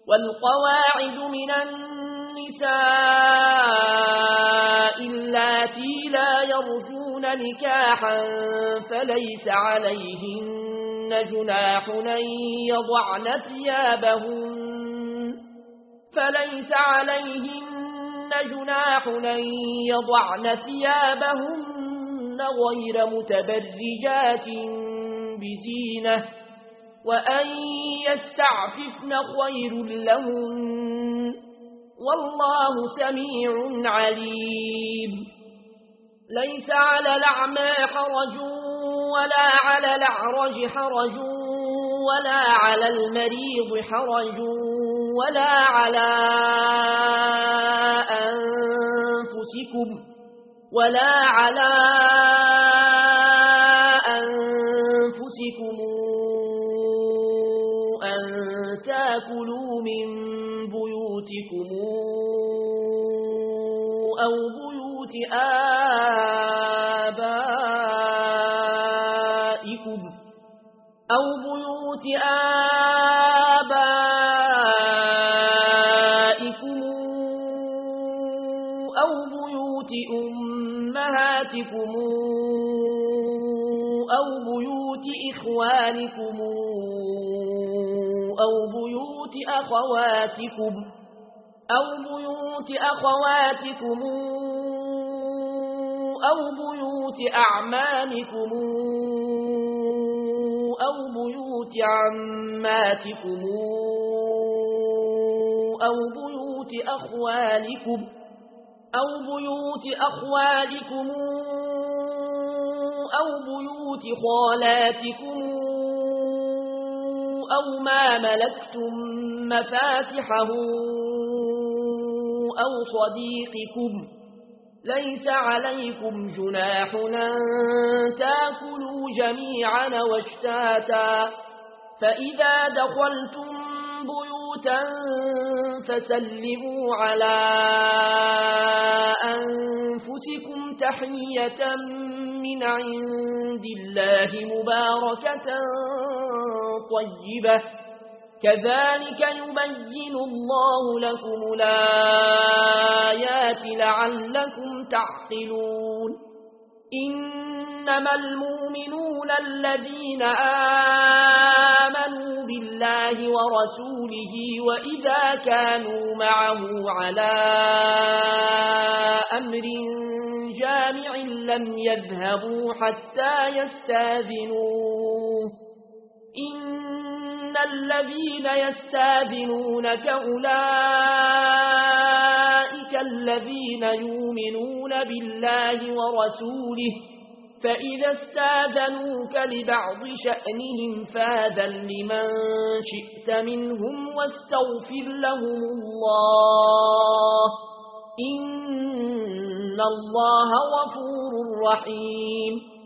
والقواعد من النساء اللاتي لا يرجون نكاحا فليس عليهن جناح أن يضعن ثيابهن غير متبرجات بزينة وأن يستعففن خير لهن والله سميع عليم. ليس على الأعمى حرج ولا على الأعرج حرج ولا على المريض حرج ولا على أنفسكم أن تأكلوا من بيوتكم أو بيوت آبائكم أو بيوت أمهاتكم أو بيوت إخوانكم أو بيوت أخواتكم أو بيوت أعمامكم أو بيوت عماتكم أو بيوت أخوالكم أو بيوت خالاتكم أو ما ملكتم مفاتحه أو صديقكم. ليس عليكم جناح أن تأكلوا جميعا واشتاتا فإذا دخلتم بيوتا فسلموا على أنفسكم تحية من عند الله مباركة طيبة كذلك يبين الله لكم الآيات لعلكم تعقلون. إنما المؤمنون الذين آمنوا بالله ورسوله وإذا كانوا معه على أمر جامع لم يذهبوا حتى يستاذنوه. إن الذين يستاذنونك أولئك الذين يؤمنون بالله ورسوله فإذا استاذنوك لبعض شأنهم فاذن لمن شئت منهم واستغفر لهم الله إن الله غفور رحيم.